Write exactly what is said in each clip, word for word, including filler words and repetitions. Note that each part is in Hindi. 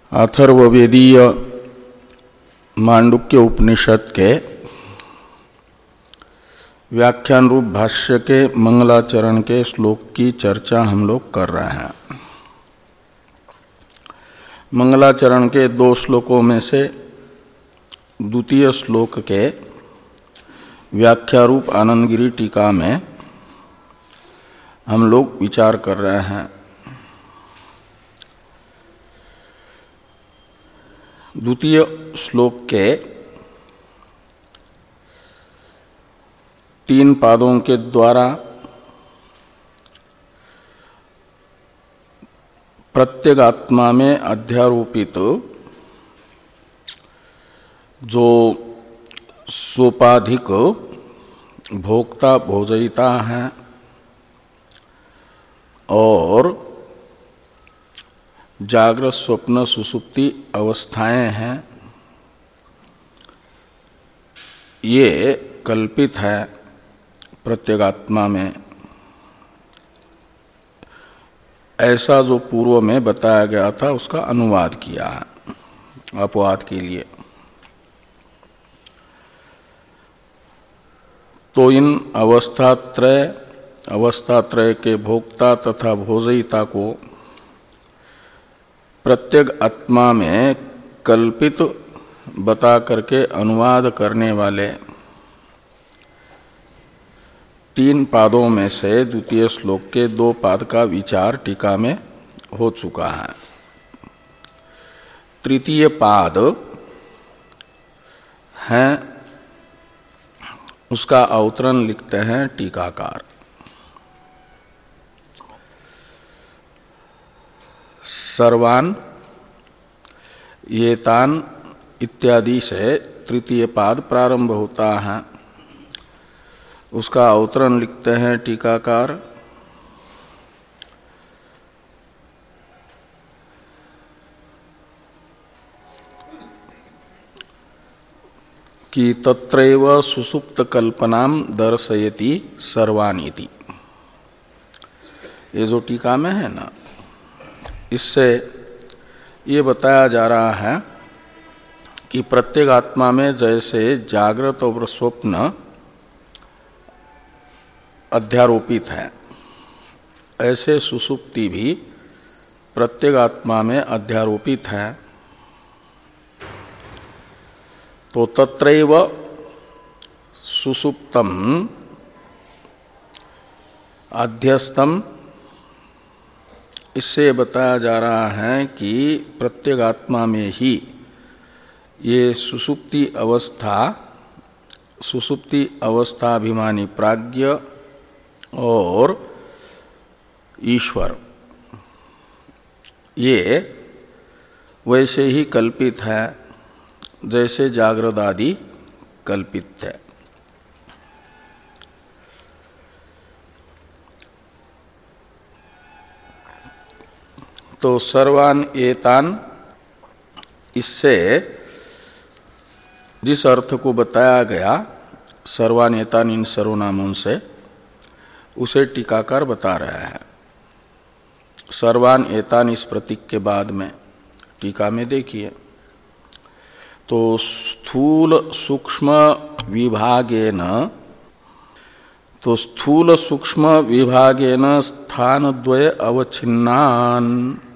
अथर्ववेदीय मांडुक्य उपनिषद के व्याख्यान रूप भाष्य के मंगलाचरण के श्लोक की चर्चा हम लोग कर रहे हैं। मंगलाचरण के दो श्लोकों में से द्वितीय श्लोक के व्याख्या रूप आनंदगिरी टीका में हम लोग विचार कर रहे हैं। द्वितीय श्लोक के तीन पादों के द्वारा प्रत्यगात्मा में अध्यारोपित जो सोपाधिक भोक्ता भोजयिता हैं और जागृत स्वप्न सुसुप्ति अवस्थाएं हैं, ये कल्पित है प्रत्यगात्मा में। ऐसा जो पूर्व में बताया गया था उसका अनुवाद किया है अपवाद के लिए। तो इन अवस्थात्रय अवस्थात्रय के भोक्ता तथा भोजयिता को प्रत्यग आत्मा में कल्पित बता करके अनुवाद करने वाले तीन पादों में से द्वितीय श्लोक के दो पाद का विचार टीका में हो चुका है। तृतीय पाद है, उसका अवतरण लिखते हैं टीकाकार। सर्वान येतान इत्यादि से तृतीय पाद प्रारंभ होता है, उसका अवतरण लिखते हैं टीकाकार। कि तत्रैव सुसुप्त कल्पनाम दर्शयति सर्वानीति। ये जो टीका में है ना, इससे ये बताया जा रहा है कि प्रत्यगात्मा में जैसे जागृत और स्वप्न अध्यारोपित है, ऐसे सुसुप्ति भी प्रत्यगात्मा में अध्यारोपित है। तो तत्रैव सुसुप्तम अध्यस्तम, इससे बताया जा रहा है कि प्रत्यगात्मा में ही ये सुसुप्ति अवस्था सुसुप्ति अवस्थाभिमानी प्राज्ञ और ईश्वर ये वैसे ही कल्पित है जैसे जागृत आदि कल्पित है। तो सर्वान एतान, इससे जिस अर्थ को बताया गया सर्वान एतान इन सर्वनामों से, उसे टीकाकार बता रहे हैं। सर्वान एतान इस प्रतीक के बाद में टीका में देखिए तो स्थूल सूक्ष्म विभागेन तो स्थूल सूक्ष्म विभागेन स्थानद्वय अवच्छिन्नान,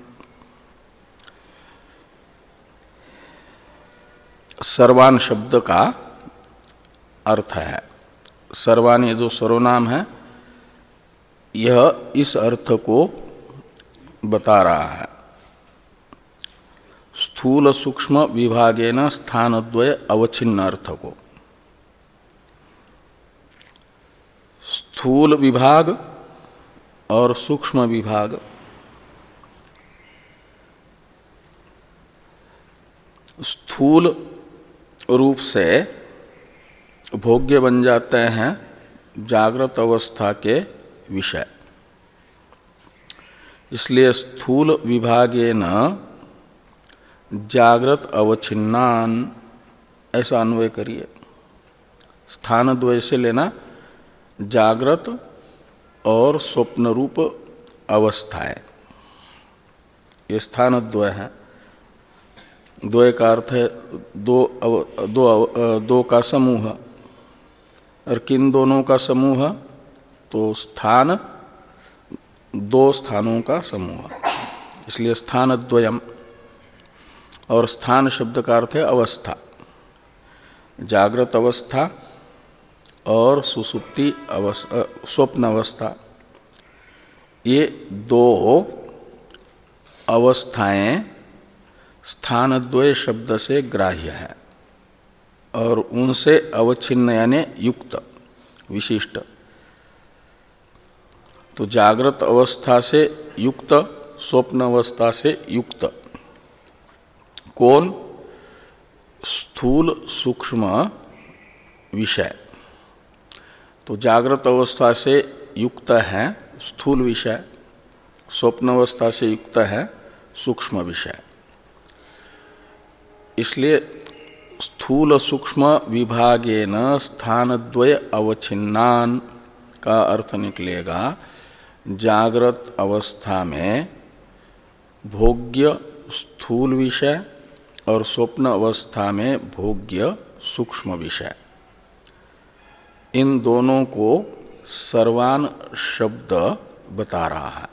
सर्वान शब्द का अर्थ है। सर्वान ये जो सर्वनाम है यह इस अर्थ को बता रहा है। स्थूल सूक्ष्म विभागेन स्थानद्वय अवच्छिन्न अर्थ को। स्थूल विभाग और सूक्ष्म विभाग, स्थूल रूप से भोग्य बन जाते हैं जागृत अवस्था के विषय, इसलिए स्थूल विभागेन जागृत अवच्छिन्नान ऐसा अन्वय करिए। स्थान द्वय से लेना जागृत और स्वप्न रूप अवस्थाएं, ये स्थानद्वय है। द्वय का अर्थ है दो अव, दो अव, दो का समूह, और किन दोनों का समूह? तो स्थान, दो स्थानों का समूह, इसलिए स्थान द्वयम। और स्थान शब्द का अर्थ है अवस्था, जागृत अवस्था और सुसुप्ति अवस्था, स्वप्न अवस्था, ये दो अवस्थाएं स्थानद्वय शब्द से ग्राह्य है और उनसे अवच्छिन्न यानी युक्त, विशिष्ट। तो जागृत अवस्था से युक्त, स्वप्न अवस्था से युक्त कौन? स्थूल सूक्ष्म विषय। तो जागृत अवस्था से युक्त है स्थूल विषय, स्वप्न अवस्था से युक्त है सूक्ष्म विषय। इसलिए स्थूल सूक्ष्म विभागेन स्थानद्वय अवच्छिन्नान का अर्थ निकलेगा जागृत अवस्था में भोग्य स्थूल विषय और स्वप्न अवस्था में भोग्य सूक्ष्म विषय, इन दोनों को सर्वान शब्द बता रहा है।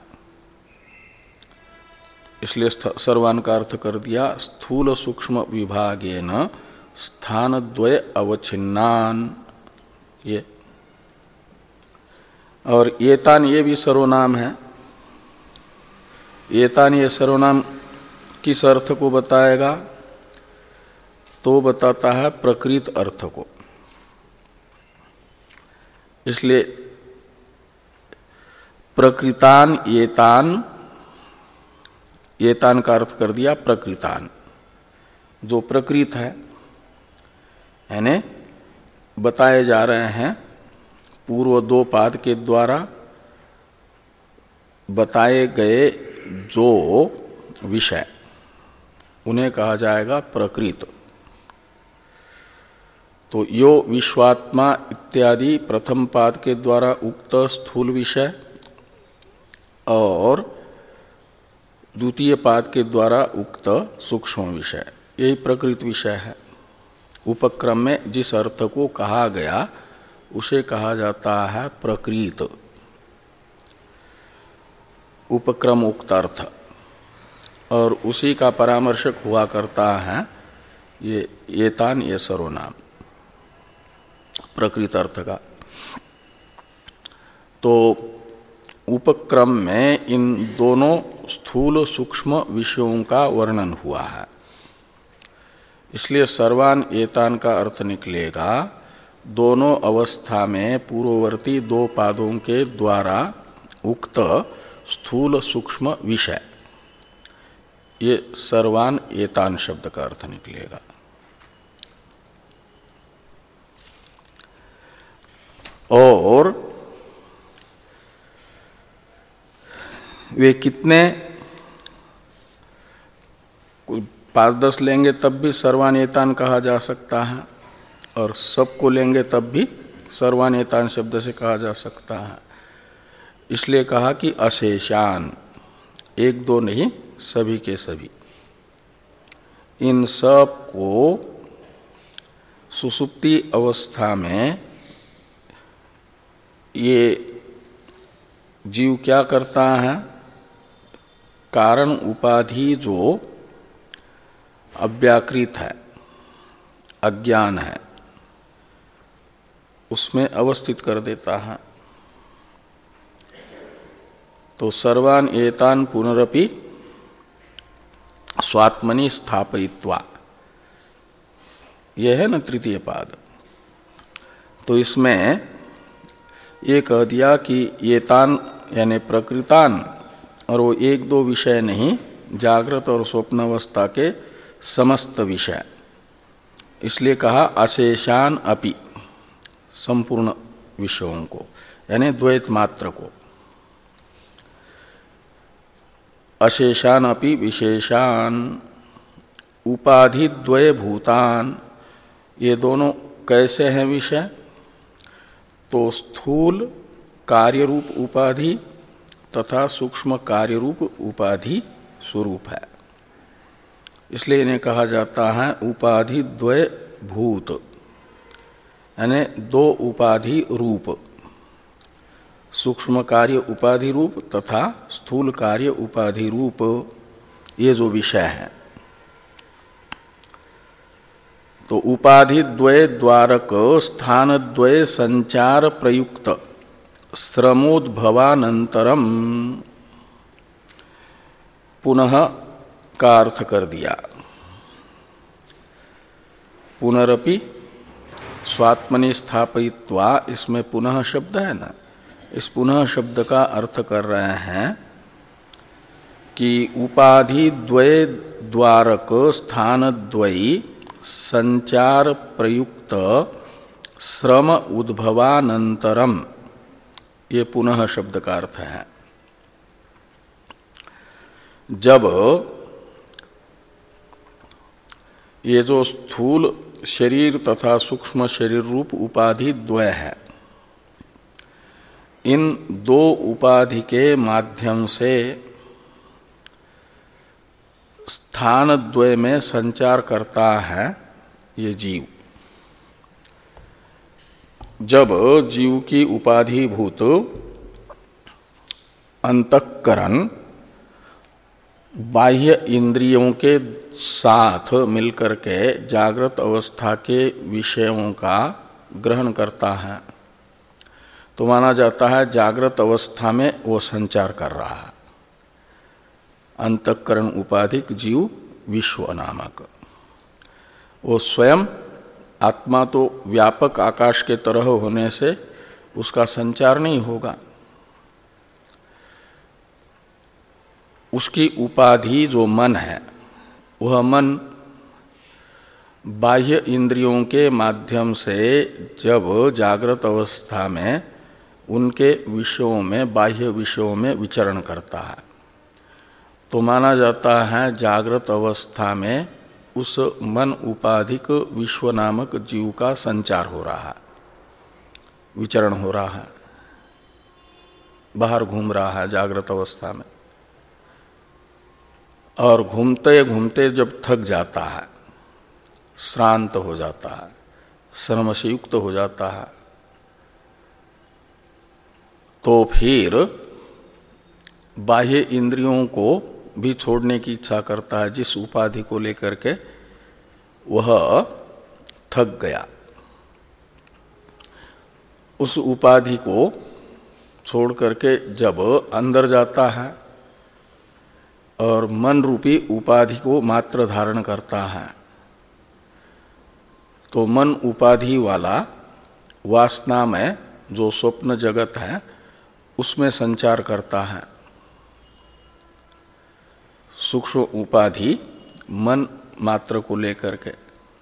इसलिए सर्वान का अर्थ कर दिया स्थूल सूक्ष्म विभागेन स्थानद्वय अवच्छिन्नान। ये और एतान, ये भी सर्वनाम है। एतान ये सर्वनाम किस अर्थ को बताएगा? तो बताता है प्रकृत अर्थ को। इसलिए प्रकृतान एतान, एतान का अर्थ कर दिया प्रकृतान, जो प्रकृत है, यानी बताए जा रहे हैं पूर्व दो पाद के द्वारा बताए गए जो विषय, उन्हें कहा जाएगा प्रकृत। तो यो विश्वात्मा इत्यादि प्रथम पाद के द्वारा उक्त स्थूल विषय और द्वितीय पाद के द्वारा उक्त सूक्ष्म विषय, यही प्रकृत विषय है। उपक्रम में जिस अर्थ को कहा गया उसे कहा जाता है प्रकृत, उपक्रम उक्त अर्थ, और उसी का परामर्शक हुआ करता है ये एतान, ये सर्वनाम प्रकृत अर्थ का। तो उपक्रम में इन दोनों स्थूल सूक्ष्म विषयों का वर्णन हुआ है, इसलिए सर्वान एतान का अर्थ निकलेगा दोनों अवस्था में पूर्ववर्ती दो पादों के द्वारा उक्त स्थूल सूक्ष्म विषय, ये सर्वान एतान शब्द का अर्थ निकलेगा। और वे कितने, कुछ पाँच दस लेंगे तब भी सर्वान एतान कहा जा सकता है, और सबको लेंगे तब भी सर्वान एतान शब्द से कहा जा सकता है। इसलिए कहा कि अशेषान, एक दो नहीं, सभी के सभी, इन सब को सुसुप्ति अवस्था में ये जीव क्या करता है? कारण उपाधि जो अव्याकृत है, अज्ञान है, उसमें अवस्थित कर देता है। तो सर्वान एतान पुनरपि स्वात्मनि स्थापयित्वा, यह है न तृतीय पाद। तो इसमें ये कह दिया कि एतान यानी प्रकृतान, और वो एक दो विषय नहीं, जागृत और स्वप्न अवस्था के समस्त विषय। इसलिए कहा अशेषान अपि, संपूर्ण विषयों को, यानी द्वैत मात्र को। अशेषान अपि विशेषान उपाधि द्वय भूतान, ये दोनों कैसे हैं विषय? तो स्थूल कार्यरूप उपाधि तथा सूक्ष्म कार्यरूप उपाधि स्वरूप है। इसलिए इन्हें कहा जाता है उपाधि द्वय भूत, यानी दो उपाधि रूप, सूक्ष्म कार्य उपाधि रूप तथा स्थूल कार्य उपाधि रूप, ये जो विषय है। तो उपाधि द्वय द्वारक स्थान द्वय संचार प्रयुक्त श्रमोद्भवानंतरम पुनः का अर्थ कर दिया। पुनरपि स्वात्मनि स्थापयित्वा, इसमें पुनः शब्द है ना, इस पुनः शब्द का अर्थ कर रहे हैं कि उपाधि द्वय द्वारक स्थान द्वयी संचार प्रयुक्त श्रम उद्भवानंतरम, ये पुनः शब्द का अर्थ है। जब ये जो स्थूल शरीर तथा सूक्ष्म शरीर रूप उपाधि द्वय है, इन दो उपाधि के माध्यम से स्थान द्वय में संचार करता है ये जीव। जब जीव की उपाधिभूत अंतःकरण बाह्य इंद्रियों के साथ मिलकर के जागृत अवस्था के विषयों का ग्रहण करता है, तो माना जाता है जागृत अवस्था में वो संचार कर रहा है। अंतःकरण उपाधिक जीव विश्व नामक, वो स्वयं आत्मा तो व्यापक आकाश के तरह होने से उसका संचार नहीं होगा। उसकी उपाधि जो मन है, वह मन बाह्य इंद्रियों के माध्यम से जब जागृत अवस्था में उनके विषयों में, बाह्य विषयों में विचरण करता है, तो माना जाता है जागृत अवस्था में उस मन उपाधिक विश्व नामक जीव का संचार हो रहा है, विचरण हो रहा है, बाहर घूम रहा है जागृत अवस्था में। और घूमते घूमते जब थक जाता है, श्रांत हो जाता है, श्रम से युक्त हो जाता है, तो फिर बाह्य इंद्रियों को भी छोड़ने की इच्छा करता है। जिस उपाधि को लेकर के वह थक गया, उस उपाधि को छोड़ करके जब अंदर जाता है और मन रूपी उपाधि को मात्र धारण करता है, तो मन उपाधि वाला वासना में जो स्वप्न जगत है उसमें संचार करता है। सूक्ष्म उपाधि मन मात्र को लेकर के,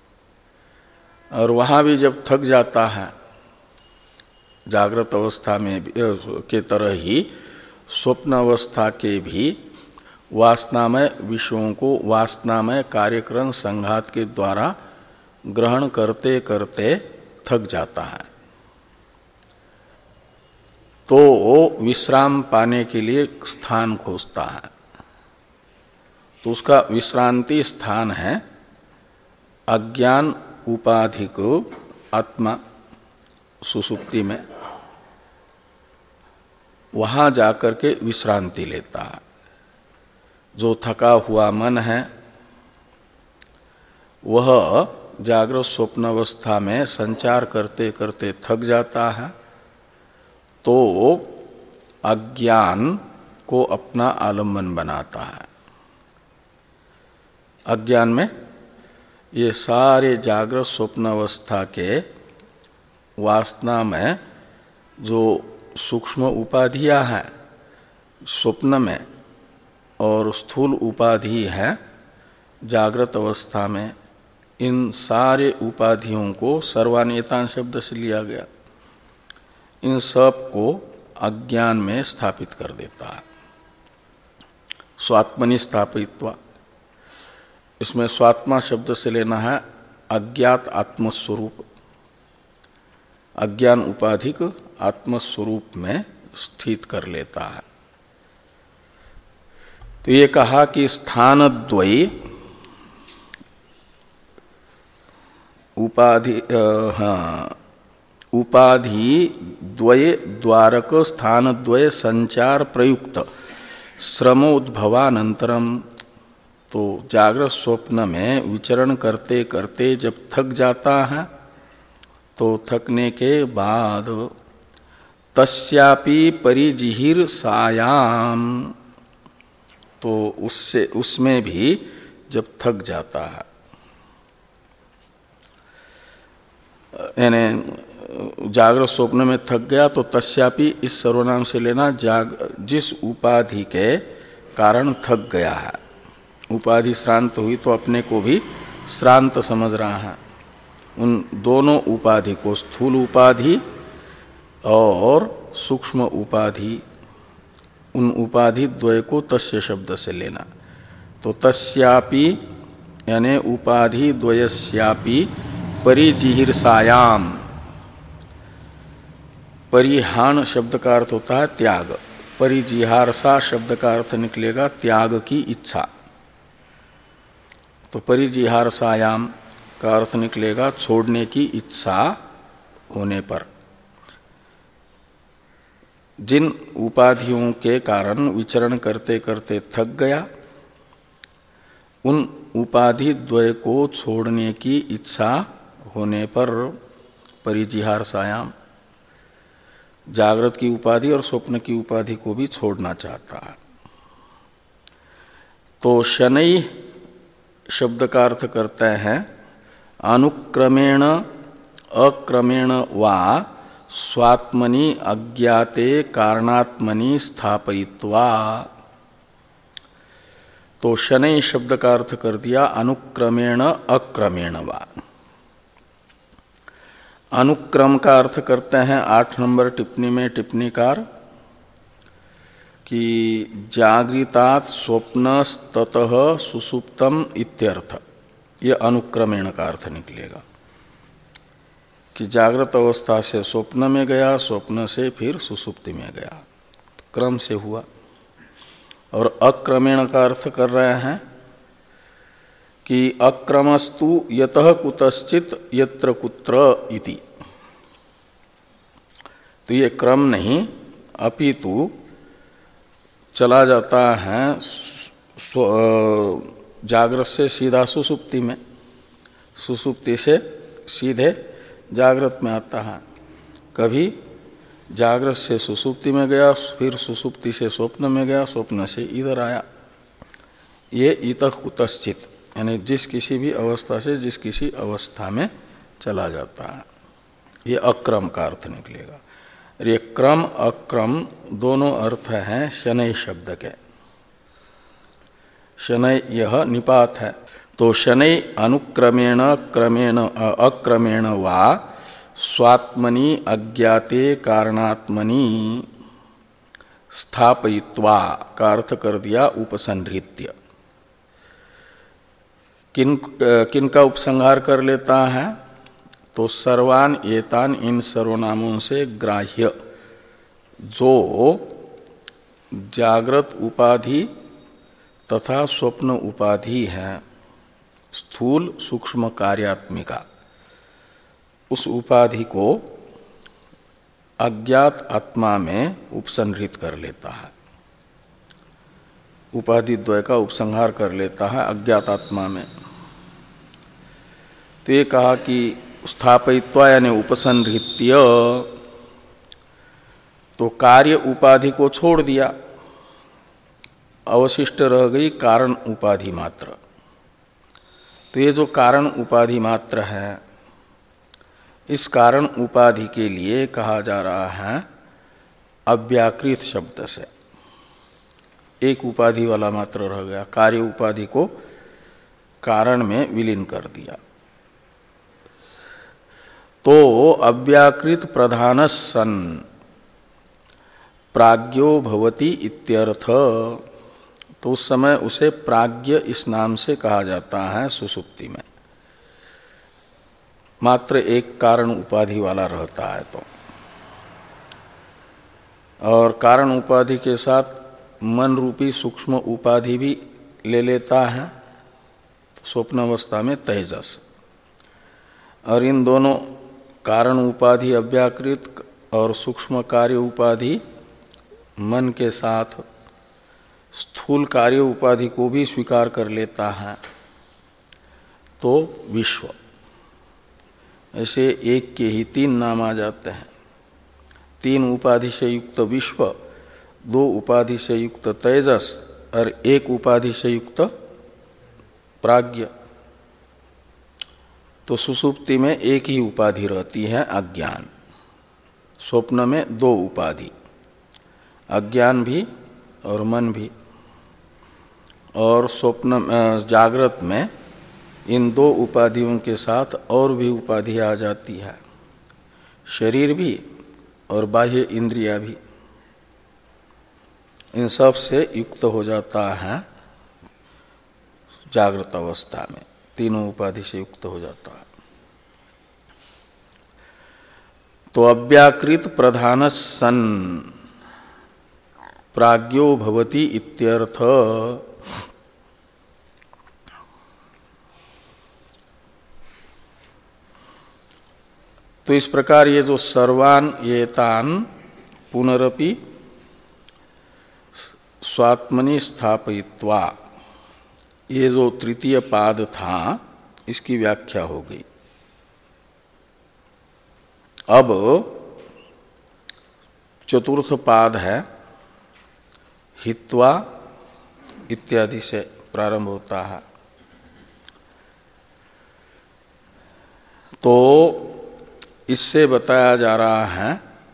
और वहाँ भी जब थक जाता है, जागृत अवस्था में के तरह ही स्वप्न अवस्था के भी वासनामय विषयों को वासनामय कार्यक्रम संघात के द्वारा ग्रहण करते करते थक जाता है, तो वो विश्राम पाने के लिए स्थान खोजता है। तो उसका विश्रांति स्थान है अज्ञान उपाधिक आत्मा सुसुप्ति में, वहाँ जाकर के विश्रांति लेता है। जो थका हुआ मन है वह जागृत स्वप्न अवस्था में संचार करते करते थक जाता है, तो अज्ञान को अपना आलम्बन बनाता है। अज्ञान में ये सारे जागृत स्वप्न अवस्था के वासना में जो सूक्ष्म उपाधियां हैं स्वप्न में और स्थूल उपाधि है जागृत अवस्था में, इन सारे उपाधियों को सर्वानियतान शब्द से लिया गया, इन सब को अज्ञान में स्थापित कर देता है। स्वात्मनि स्थापित्वा, इसमें स्वात्मा शब्द से लेना है अज्ञात आत्मस्वरूप, अज्ञान उपाधिक आत्मस्वरूप में स्थित कर लेता है। तो ये कहा कि स्थानद्वयी उपाधि हाँ उपाधि द्वय द्वारक स्थान द्वय संचार प्रयुक्त श्रमोद्भवानंतरम। तो जागृत स्वप्न में विचरण करते करते जब थक जाता है तो थकने के बाद तस्यापि परिजिहिर सायाम, तो उससे उसमें भी जब थक जाता है, यानी जागृत स्वप्न में थक गया तो तस्यापि इस सर्वनाम से लेना जाग जिस उपाधि के कारण थक गया है। उपाधि श्रांत हुई तो अपने को भी श्रांत समझ रहा है। उन दोनों उपाधि को, स्थूल उपाधि और सूक्ष्म उपाधि, उन उपाधि द्वय को तस्य शब्द से लेना। तो तस्यापि यानी उपाधि द्वयस्यापि परिजिहिर्सायाम, परिहान शब्द का अर्थ होता है त्याग, परिजिहारसा शब्द का अर्थ निकलेगा त्याग की इच्छा। तो परिजिहारसायाम का अर्थ निकलेगा छोड़ने की इच्छा होने पर। जिन उपाधियों के कारण विचरण करते करते थक गया, उन उपाधि द्वय को छोड़ने की इच्छा होने पर परिजिहारसायाम, जागृत की उपाधि और स्वप्न की उपाधि को भी छोड़ना चाहता है। तो शनै शब्द का अर्थ करते हैं अनुक्रमेण अक्रमेण वा स्वात्मनि अज्ञाते कारणात्मनि स्थापयित्वा। तो शनै शब्द का अर्थ कर दिया अनुक्रमेण अक्रमेण वा। अनुक्रम का अर्थ करते हैं आठ नंबर टिप्पणी में टिप्पणीकार कि जागृतात् स्वप्नस्ततः सुसुप्तम इत्यर्थ, ये अनुक्रमेण का अर्थ निकलेगा कि जागृत अवस्था से स्वप्न में गया, स्वप्न से फिर सुसुप्ति में गया, क्रम से हुआ। और अक्रमेण का अर्थ कर रहे हैं कि अक्रमस्तु यतः कुतश्चित यत्र कुत्र इति। तो ये क्रम नहीं अपितु चला जाता है जागृत से सीधा सुसुप्ति में, सुसुप्ति से सीधे जागृत में आता है। कभी जागृत से सुसुप्ति में गया, फिर सुसुप्ति से स्वप्न में गया, स्वप्न से इधर आया। ये इतः कुतश्चित यानी जिस किसी भी अवस्था से जिस किसी अवस्था में चला जाता है, ये अक्रम का अर्थ निकलेगा। ये क्रम अक्रम दोनों अर्थ हैं शनै शब्द के। शनै यह निपात है। तो शनै अनुक्रमेण क्रमेण अक्रमेण वा स्वात्मनि अज्ञाते कारणात्मनि स्थापयित्वा का अर्थ कर दिया उपसंहृत्य। किन किन का उपसंहार कर लेता है? तो सर्वान एतान, इन सर्वनामों से ग्राह्य जो जागृत उपाधि तथा स्वप्न उपाधि है, स्थूल सूक्ष्म कार्यात्मिका, उस उपाधि को अज्ञात आत्मा में उपसंहृत कर लेता है, उपाधि द्वय का उपसंहार कर लेता है अज्ञात आत्मा में। तो ये कहा कि स्थापयित्वा यानी उपसंहृत्य, तो कार्य उपाधि को छोड़ दिया, अवशिष्ट रह गई कारण उपाधि मात्र। तो ये जो कारण उपाधि मात्र है, इस कारण उपाधि के लिए कहा जा रहा है अव्याकृत शब्द से। एक उपाधि वाला मात्र रह गया, कार्य उपाधि को कारण में विलीन कर दिया। तो अव्याकृत प्रधान सन प्राज्ञो भवति इत्यर्थ। तो उस समय उसे प्राज्ञ इस नाम से कहा जाता है सुसुप्ति में, मात्र एक कारण उपाधि वाला रहता है। तो और कारण उपाधि के साथ मन रूपी सूक्ष्म उपाधि भी ले लेता है, स्वप्न अवस्था में तेजस, और इन दोनों कारण उपाधि अव्याकृत और सूक्ष्म कार्य उपाधि मन के साथ स्थूल कार्य उपाधि को भी स्वीकार कर लेता है तो विश्व। ऐसे एक के ही तीन नाम आ जाते हैं। तीन उपाधि से युक्त विश्व, दो उपाधि से युक्त तेजस और एक उपाधि से युक्त प्राज्ञ। तो सुसुप्ति में एक ही उपाधि रहती है, अज्ञान। स्वप्न में दो उपाधि, अज्ञान भी और मन भी। और स्वप्न जागृत में इन दो उपाधियों के साथ और भी उपाधि आ जाती है, शरीर भी और बाह्य इंद्रिया भी। इन सब से युक्त हो जाता है जागृत अवस्था में, तीनों उपाधि से युक्त हो जाता है। तो अव्याकृत प्रधान सन प्राज्ञो भवति इत्यर्थ। तो इस प्रकार ये जो सर्वान एतान पुनरपि स्वात्मनि स्थापयित्वा, ये जो तृतीय पाद था इसकी व्याख्या हो गई। अब चतुर्थ पाद है, हित्वा इत्यादि से प्रारंभ होता है। तो इससे बताया जा रहा है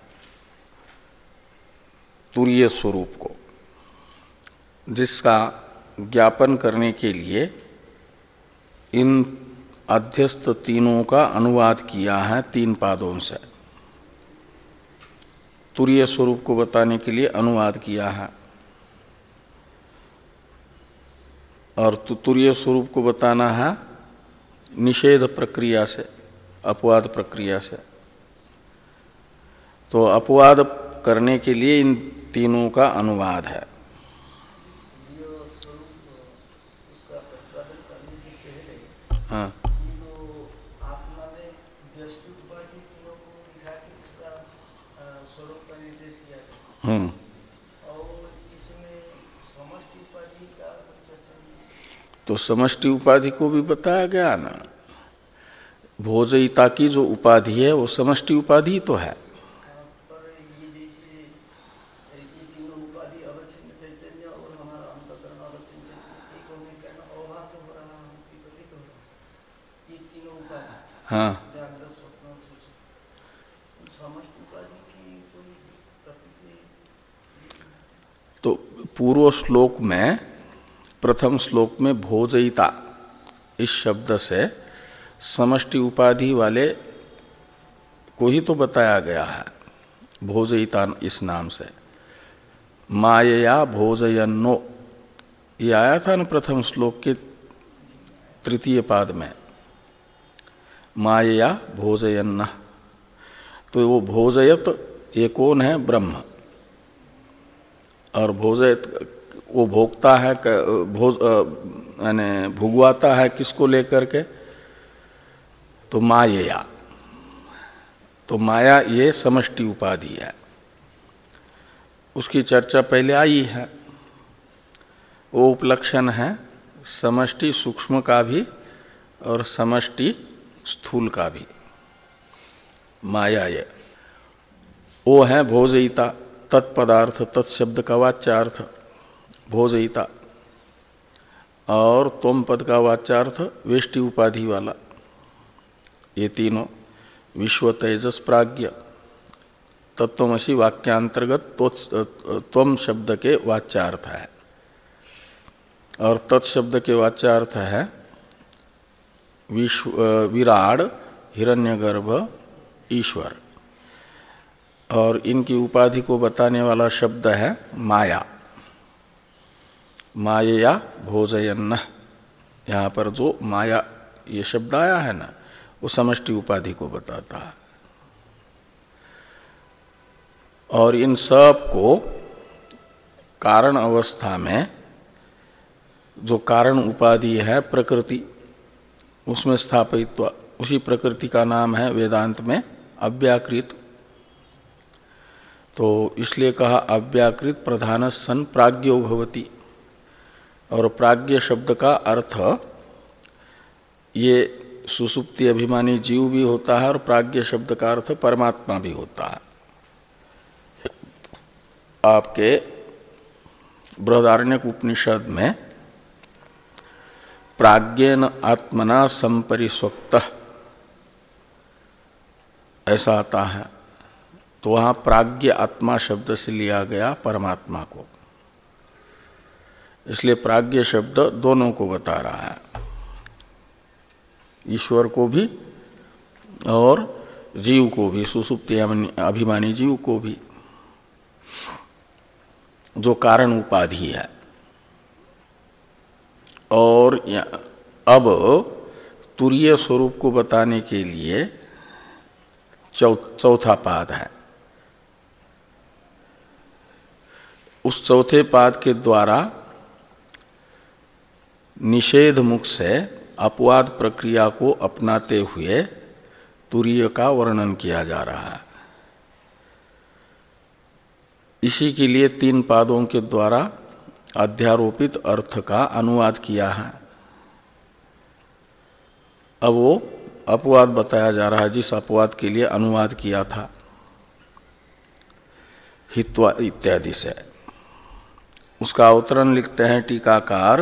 तुरीय स्वरूप को, जिसका ज्ञापन करने के लिए इन अध्यस्त तीनों का अनुवाद किया है तीन पादों से। तुरीय स्वरूप को बताने के लिए अनुवाद किया है, और तुरीय स्वरूप को बताना है निषेध प्रक्रिया से, अपवाद प्रक्रिया से। तो अपवाद करने के लिए इन तीनों का अनुवाद है। हाँ, हम्म, तो समष्टि उपाधि को भी बताया गया ना। भोजयिता की जो उपाधि है वो समष्टि उपाधि तो है। हाँ, तो पूर्व श्लोक में, प्रथम श्लोक में भोजयिता इस शब्द से समष्टि उपाधि वाले को ही तो बताया गया है, भोजयिता इस नाम से। मायया भोजयन्नो, ये आया था ना प्रथम श्लोक के तृतीय पाद में, मायया भोजयन्न। तो वो भोजयत ये कौन है? ब्रह्म। और भोजयत वो भोगता है, भोज यानी भुगवाता है किसको लेकर के? तो मायया। तो माया ये समष्टि उपाधि है, उसकी चर्चा पहले आई है। वो उपलक्षण है समष्टि सूक्ष्म का भी और समष्टि स्थूल का भी। माया ये वो है भोजयिता, तत्पदार्थ, तत्शब्द का वाच्यार्थ भोजयिता, और त्वम पद का वाच्यार्थ वेष्टि उपाधि वाला। ये तीनों विश्व, तेजस, प्राज्ञ, तत्वमसि वाक्यांतर्गत त्वम शब्द के वाच्यार्थ है, और तत्शब्द के वाच्यार्थ है विश्व, विराड, हिरण्यगर्भ, ईश्वर। और इनकी उपाधि को बताने वाला शब्द है माया, मायया भोजयन्न। यहाँ पर जो माया ये शब्द आया है ना, वो समष्टि उपाधि को बताता है। और इन सब को कारण अवस्था में जो कारण उपाधि है प्रकृति, उसमें स्थापित उसी प्रकृति का नाम है वेदांत में अव्याकृत। तो इसलिए कहा अव्याकृत प्रधान सन प्राज्ञो भवति। और प्राज्ञ शब्द का अर्थ ये सुसुप्ति अभिमानी जीव भी होता है और प्राज्ञ शब्द का अर्थ परमात्मा भी होता है। आपके बृहदारण्यक उपनिषद में प्राज्ञेन आत्मना संपरिस्वक्तः ऐसा आता है। तो वहाँ प्राज्ञ आत्मा शब्द से लिया गया परमात्मा को, इसलिए प्राज्ञ शब्द दोनों को बता रहा है, ईश्वर को भी और जीव को भी, सुसुप्ति अभिमानी जीव को भी, जो कारण उपाधि है। और अब तुरीय स्वरूप को बताने के लिए चौ, चौथा पाद है। उस चौथे पाद के द्वारा निषेध मुख से अपवाद प्रक्रिया को अपनाते हुए तुरीय का वर्णन किया जा रहा है। इसी के लिए तीन पादों के द्वारा अध्यारोपित अर्थ का अनुवाद किया है। अब वो अपवाद बताया जा रहा है जिस अपवाद के लिए अनुवाद किया था हित्वा इत्यादि से। उसका अवतरण लिखते हैं टीकाकार,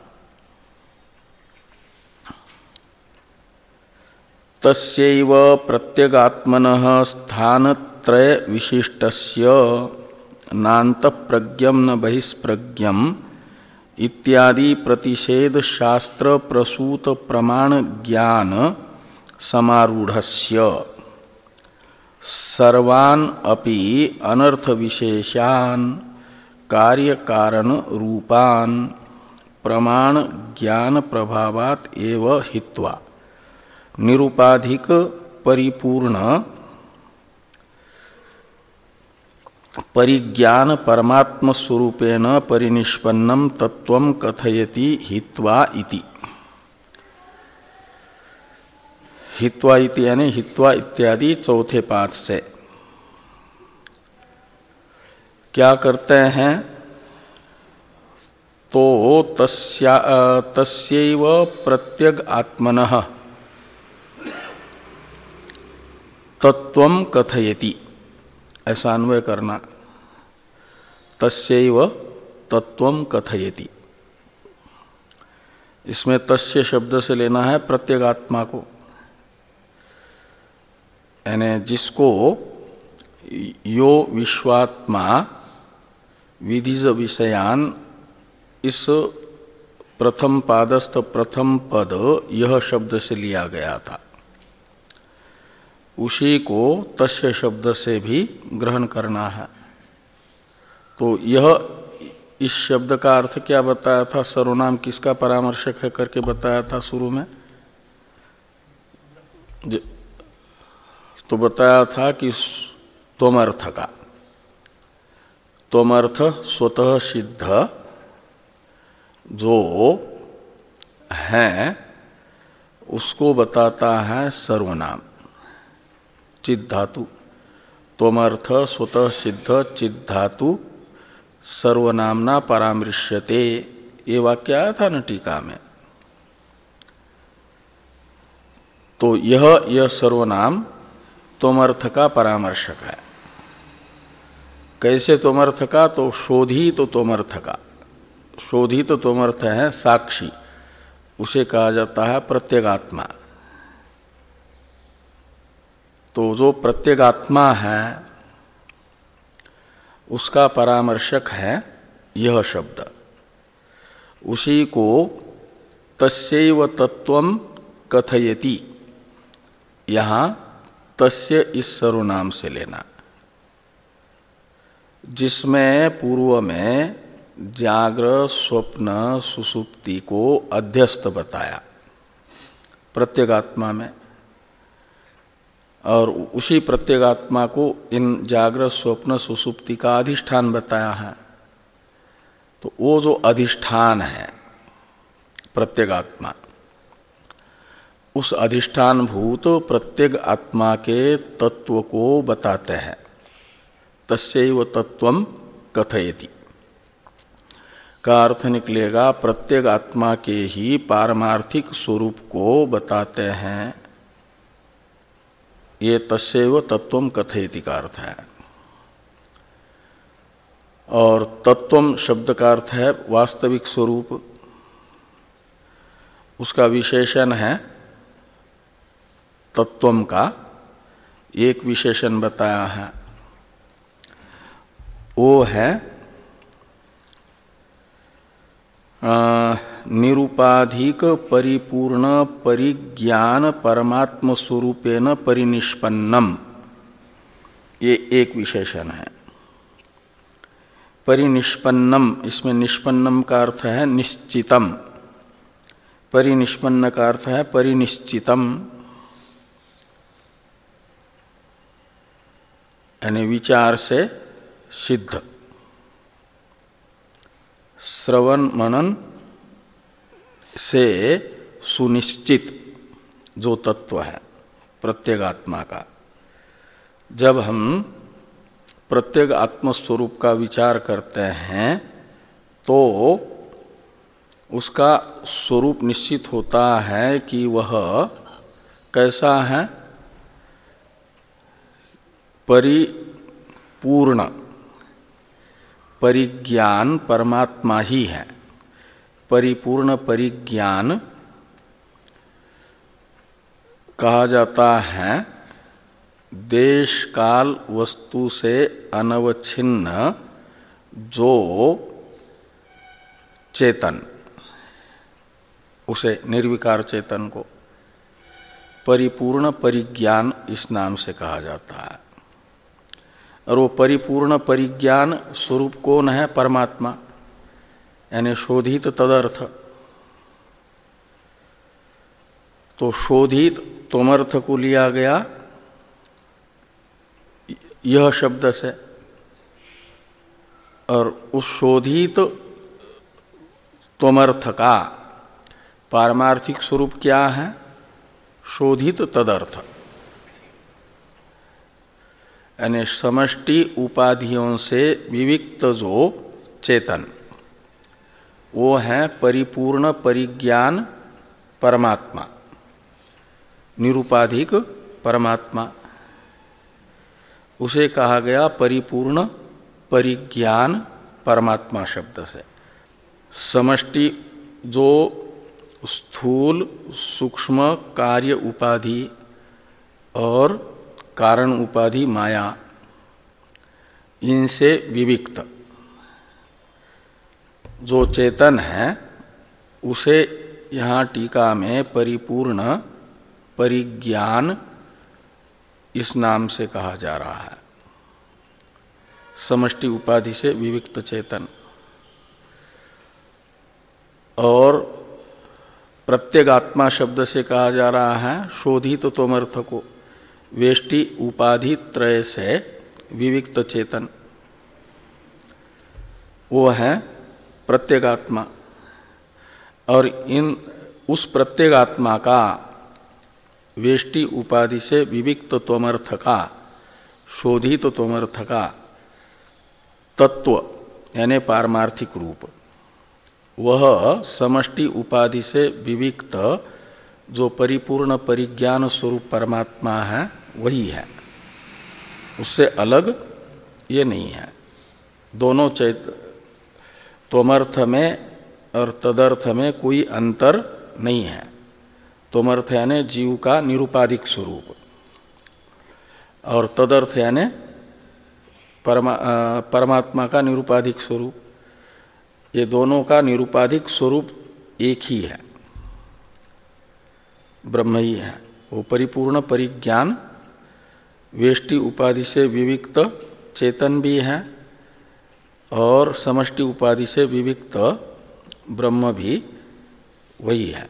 तस्यैव प्रत्यगात्मनः स्थानत्रय विशिष्टस्य नान्तःप्रज्ञं न बहिष्प्रज्ञम् इत्यादि प्रतिषेध शास्त्र प्रसूत प्रमाण ज्ञान समारूढ़स्य सर्वान् अपि अनर्थ विशेषान् कार्य कारण रूपान् प्रमाण ज्ञान प्रभावात् एव हित्वा निरुपाधिक परिपूर्ण परिज्ञान परमात्म स्वरूपेण परिनिष्पन्नम तत्वं कथयति हित्वा इति। हित्वा इति यानी हित्वा इत्यादि चौथे पाद से क्या करते हैं? तो तस्या तस्यैव प्रत्यग आत्मनः तत्वं कथयति, ऐसा अन्वय करना। तस्यैव तत्वं कथयति, इसमें तस्य शब्द से लेना है प्रत्यगात्मा को, यानी जिसको यो विश्वात्मा विधिज विषयान, इस प्रथम पादस्थ प्रथम पद यह शब्द से लिया गया था, उसी को तस्य शब्द से भी ग्रहण करना है। तो यह इस शब्द का अर्थ क्या बताया था? सर्वनाम किसका परामर्शक है करके बताया था शुरू में। तो बताया था कि त्वमर्थ का, त्वमर्थ स्वतः सिद्ध जो है उसको बताता है सर्वनाम चिद धातु। त्वमर्थ स्वतः सिद्ध चिद धातु सर्वनामना परामृश्यते, ये वाक्य आया था न टीका में। तो यह यह सर्वनाम त्वमर्थ का परामर्शक है। कैसे त्वमर्थ का? तो शोधित तो त्वमर्थ का, शोधित तो त्वमर्थ है साक्षी, उसे कहा जाता है प्रत्यगात्मा। तो जो प्रत्यगात्मा है उसका परामर्शक है यह शब्द, उसी को तस्यैव तत्वं कथयति, यहाँ तस्य इस सर्वनाम से लेना, जिसमें पूर्व में जाग्रत स्वप्न सुसुप्ति को अध्यस्त बताया प्रत्यगात्मा में, और उसी प्रत्यगात्मा को इन जागृत स्वप्न सुसुप्ति का अधिष्ठान बताया है। तो वो जो अधिष्ठान है प्रत्यगात्मा, उस अधिष्ठान भूत प्रत्येक आत्मा के तत्व को बताते हैं। तस्यैव तत्वम कथयति का अर्थ निकलेगा प्रत्येक आत्मा के ही पारमार्थिक स्वरूप को बताते हैं। ये तस्यैव तत्वम कथयति का अर्थ है। और तत्वम शब्द का अर्थ है वास्तविक स्वरूप। उसका विशेषण है तत्वम का एक विशेषण बताया है, वो है निरुपाधिक परिपूर्ण परिज्ञान परमात्म स्वरूपेण परिनिष्पन्नम। ये एक विशेषण है। परिनिष्पन्नम, इसमें निष्पन्नम का अर्थ है निश्चितम, परिनिष्पन्न का अर्थ है परिनिश्चितम, यानी विचार से सिद्ध, श्रवण मनन से सुनिश्चित जो तत्व है प्रत्येक आत्मा का। जब हम प्रत्येक आत्मस्वरूप का विचार करते हैं तो उसका स्वरूप निश्चित होता है कि वह कैसा है, परिपूर्ण परिज्ञान परमात्मा ही है। परिपूर्ण परिज्ञान कहा जाता है देश काल वस्तु से अनवच्छिन्न जो चेतन, उसे निर्विकार चेतन को परिपूर्ण परिज्ञान इस नाम से कहा जाता है। और वो परिपूर्ण परिज्ञान स्वरूप कौन है? परमात्मा, यानी शोधित तदर्थ। तो शोधित तोमर्थ को लिया गया यह शब्द से, और उस शोधित तोमर्थ का पारमार्थिक स्वरूप क्या है? शोधित तदर्थ, यानी समष्टि उपाधियों से विविक्त जो चेतन, वो है परिपूर्ण परिज्ञान परमात्मा, निरुपाधिक परमात्मा। उसे कहा गया परिपूर्ण परिज्ञान परमात्मा शब्द से। समष्टि जो स्थूल सूक्ष्म कार्य उपाधि और कारण उपाधि माया, इनसे विविक्त जो चेतन है उसे यहाँ टीका में परिपूर्ण परिज्ञान इस नाम से कहा जा रहा है। समष्टि उपाधि से विविक्त चेतन। और प्रत्येक आत्मा शब्द से कहा जा रहा है शोधित तोमर्थ को, वेष्टि उपाधि त्रय से विविक्त चेतन, वो है प्रत्येक आत्मा। और इन उस प्रत्येक आत्मा का वेष्टि उपाधि से विविक्त तोमर्थ का, शोधित तोमर्थ का तत्व यानी पारमार्थिक रूप, वह समष्टि उपाधि से विविक्त जो परिपूर्ण परिज्ञान स्वरूप परमात्मा है वही है, उससे अलग ये नहीं है। दोनों चैत तोमर्थ में और तदर्थ में कोई अंतर नहीं है। तोमर्थ यानी जीव का निरुपाधिक स्वरूप, और तदर्थ यानी परमा, परमात्मा का निरुपाधिक स्वरूप। ये दोनों का निरुपाधिक स्वरूप एक ही है, ब्रह्म ही है। वो परिपूर्ण परिज्ञान वेष्टि उपाधि से विविक्त चेतन भी है और समष्टि उपाधि से विविक्त ब्रह्म भी वही है।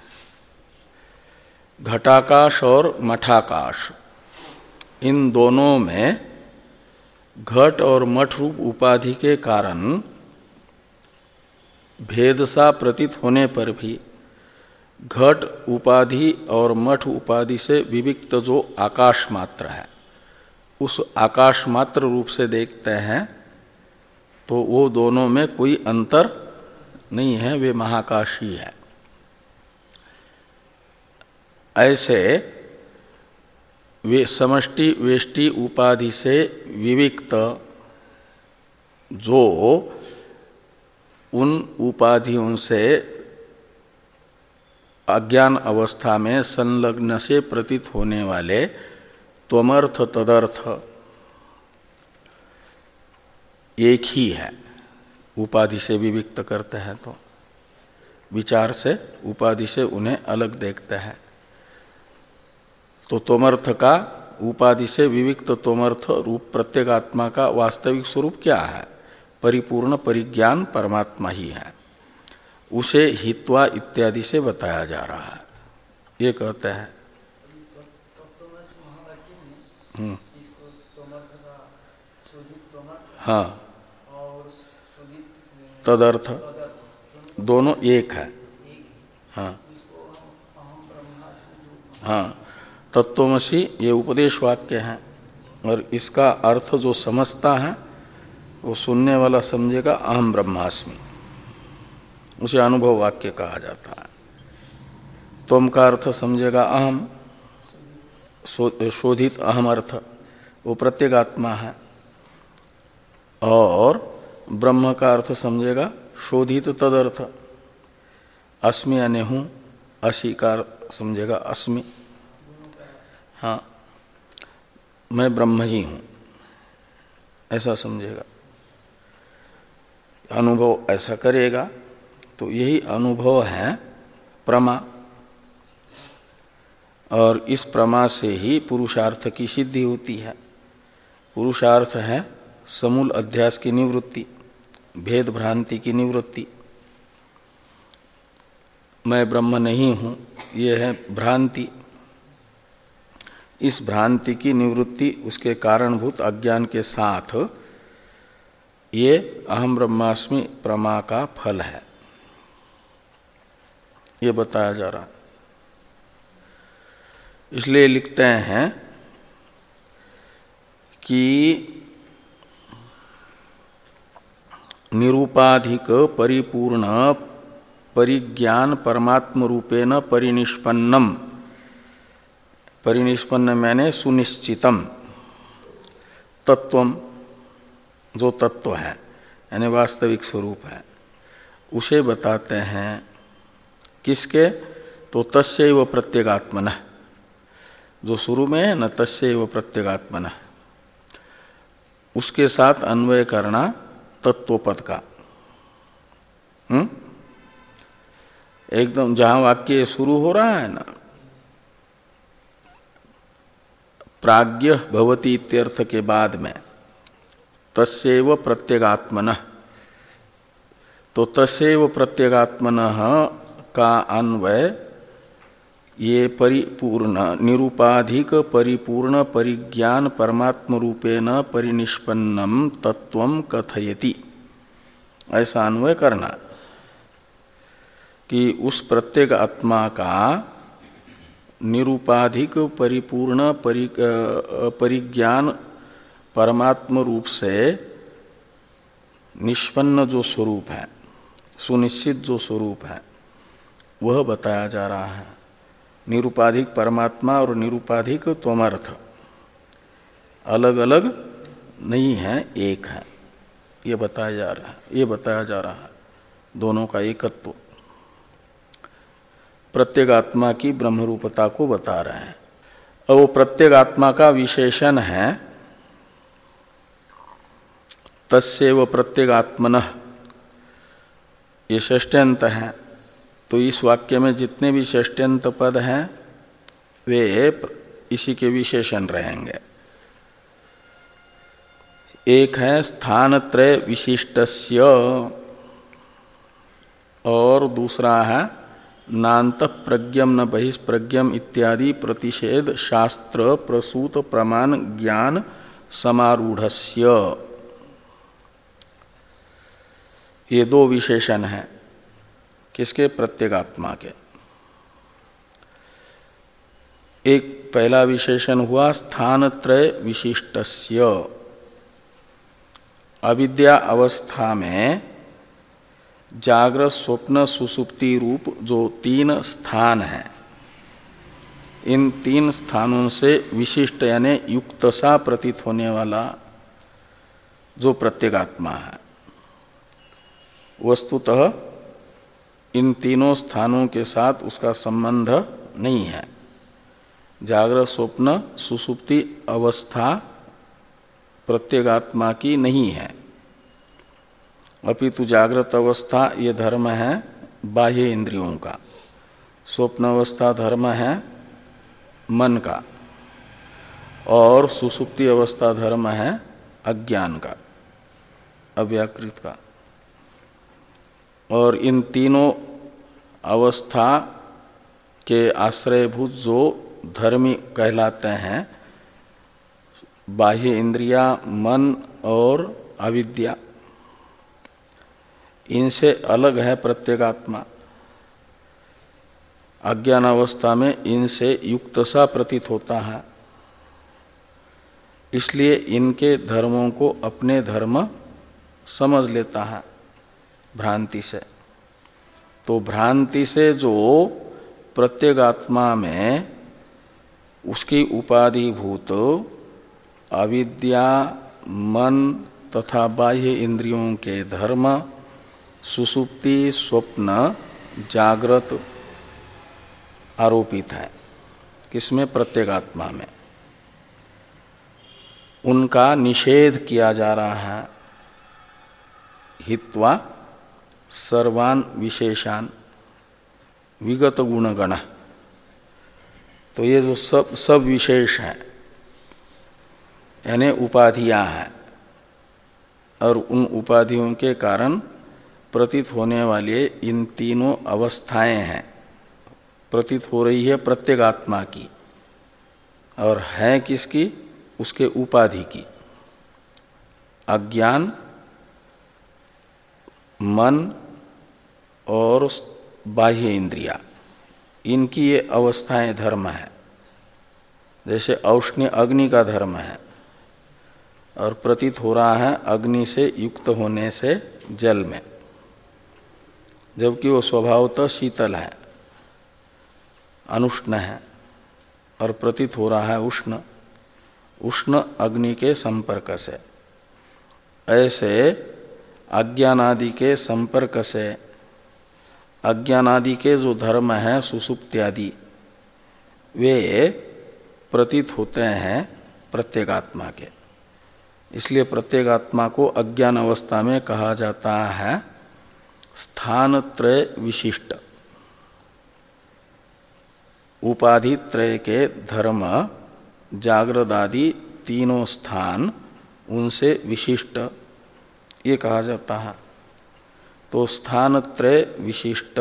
घटाकाश और मठाकाश, इन दोनों में घट और मठ रूप उपाधि के कारण भेद सा प्रतीत होने पर भी घट उपाधि और मठ उपाधि से विविक्त जो आकाश मात्र है, उस आकाश मात्र रूप से देखते हैं तो वो दोनों में कोई अंतर नहीं है, वे महाकाश ही है। ऐसे वे समष्टि वेष्टि उपाधि से विविक्त जो उन उपाधियों से अज्ञान अवस्था में संलग्न से प्रतीत होने वाले त्वमर्थ तदर्थ एक ही है। उपाधि से विविक्त करते हैं तो विचार से उपाधि से उन्हें अलग देखते हैं। तो तोमर्थ का उपाधि से विविक्त तोमर्थ रूप प्रत्येगात्मा का वास्तविक स्वरूप क्या है? परिपूर्ण परिज्ञान परमात्मा ही है। उसे हित्वा इत्यादि से बताया जा रहा है। ये कहते हैं हम्म हाँ, तदर्थ दोनों एक है। हाँ हाँ, तत्त्वमसि ये उपदेश वाक्य है और इसका अर्थ जो समझता है वो सुनने वाला समझेगा अहम ब्रह्मास्मि, उसे अनुभव वाक्य कहा जाता है। त्वम का अर्थ समझेगा अहम, शोधित अहम अर्थ वो प्रत्येगात्मा है, और ब्रह्म का अर्थ समझेगा शोधित तदर्थ, अस्मि यानी हूँ, असी का समझेगा अस्मि, हाँ मैं ब्रह्म ही हूँ ऐसा समझेगा, अनुभव ऐसा करेगा। तो यही अनुभव है प्रमा, और इस प्रमा से ही पुरुषार्थ की सिद्धि होती है। पुरुषार्थ है समूल अध्यास की निवृत्ति, भेद भ्रांति की निवृत्ति। मैं ब्रह्म नहीं हूँ ये है भ्रांति, इस भ्रांति की निवृत्ति उसके कारणभूत अज्ञान के साथ ये अहम ब्रह्मास्मि प्रमा का फल है, ये बताया जा रहा है। इसलिए लिखते हैं कि निरूपाधिक परिपूर्ण परिज्ञान परमात्म रूपेण परिनिष्पन्नम, परिनिष्पन्न मैंने सुनिश्चितम, तत्वम जो तत्व है यानी वास्तविक स्वरूप है उसे बताते हैं। किसके? तो तस्यैव प्रत्यगात्मनः, जो शुरू में है न तस्यैव प्रत्यगात्मनः, उसके साथ अन्वय करना तत्वपद का। हम्म एकदम जहां वाक्य शुरू हो रहा है ना, प्राज्ञ भवति इत्यर्थ के बाद में तस्यैव प्रत्यगात्मनः, तो तस्यैव प्रत्यगात्मनः का अन्वय ये परिपूर्ण निरूपाधिक परिपूर्ण परिज्ञान परमात्म रूपेण परिनिष्पन्नम तत्वम कथयति, ऐसा अन्वय करना कि उस प्रत्येक आत्मा का निरूपाधिक परिपूर्ण परि परिज्ञान परमात्म रूप से निष्पन्न जो स्वरूप है, सुनिश्चित जो स्वरूप है, वह बताया जा रहा है। निरूपाधिक परमात्मा और निरूपाधिक त्वमर्थ अलग अलग नहीं है, एक है, ये बताया जा रहा है। ये बताया जा रहा है दोनों का एकत्व, प्रत्येगात्मा की ब्रह्मरूपता को बता रहे हैं। और वो प्रत्येगात्मा का विशेषण है तस्यैव प्रत्येगात्मनः, ये षष्ट्यंत है। तो इस वाक्य में जितने भी षष्ट्यंत पद हैं वे इसी के विशेषण रहेंगे। एक है स्थानत्रय विशिष्टस्य, और दूसरा है नान्त प्रज्ञम न बहिष्प्रज्ञम इत्यादि प्रतिषेध शास्त्र प्रसूत प्रमाण ज्ञान समारूढ़स्य, ये दो विशेषण हैं। किसके? प्रत्येगात्मा के। एक पहला विशेषण हुआ स्थानत्रय विशिष्टस्य। अविद्या अवस्था में जागृत स्वप्न सुसुप्ति रूप जो तीन स्थान हैं, इन तीन स्थानों से विशिष्ट यानी युक्त सा प्रतीत होने वाला जो प्रत्यगात्मा है, वस्तुतः इन तीनों स्थानों के साथ उसका संबंध नहीं है। जागृत स्वप्न सुसुप्ति अवस्था प्रत्यगात्मा की नहीं है, अपितु जागृत अवस्था ये धर्म है बाह्य इंद्रियों का, स्वप्न अवस्था धर्म है मन का, और सुसुप्ति अवस्था धर्म है अज्ञान का, अव्याकृत का। और इन तीनों अवस्था के आश्रयभूत जो धर्मी कहलाते हैं, बाह्य इंद्रिया, मन और अविद्या, इनसे अलग है प्रत्यगात्मा। अज्ञान अवस्था में इनसे युक्त सा प्रतीत होता है, इसलिए इनके धर्मों को अपने धर्म समझ लेता है भ्रांति से। तो भ्रांति से जो प्रत्यगात्मा में उसकी उपाधिभूत अविद्या, मन तथा बाह्य इंद्रियों के धर्म, सुसुप्ति, स्वप्न, जागृत आरोपित है, किसमें? प्रत्यगात्मा में। उनका निषेध किया जा रहा है। हित्वा सर्वान विशेषान विगत गुणगण, तो ये जो सब सब विशेष हैं यानी उपाधियां हैं, और उन उपाधियों के कारण प्रतीत होने वाले इन तीनों अवस्थाएं हैं, प्रतीत हो रही है प्रत्यगात्मा की, और है किसकी? उसके उपाधि की। अज्ञान, मन और बाह्य इंद्रिया, इनकी ये अवस्थाएं धर्म है। जैसे औष्ण्य अग्नि का धर्म है, और प्रतीत हो रहा है अग्नि से युक्त होने से जल में, जबकि वो स्वभावतः शीतल है, अनुष्ण है, और प्रतीत हो रहा है उष्ण, उष्ण अग्नि के संपर्क से। ऐसे अज्ञानादि के संपर्क से अज्ञानादि के जो धर्म हैं सुसुप्त्यादि, वे प्रतीत होते हैं प्रत्यगात्मा के। इसलिए प्रत्यगात्मा को अज्ञान अवस्था में कहा जाता है स्थानत्रय विशिष्ट। उपाधि त्रय के धर्म जागृदादि तीनों स्थान उनसे विशिष्ट ये कहा जाता है। तो स्थानत्रय विशिष्ट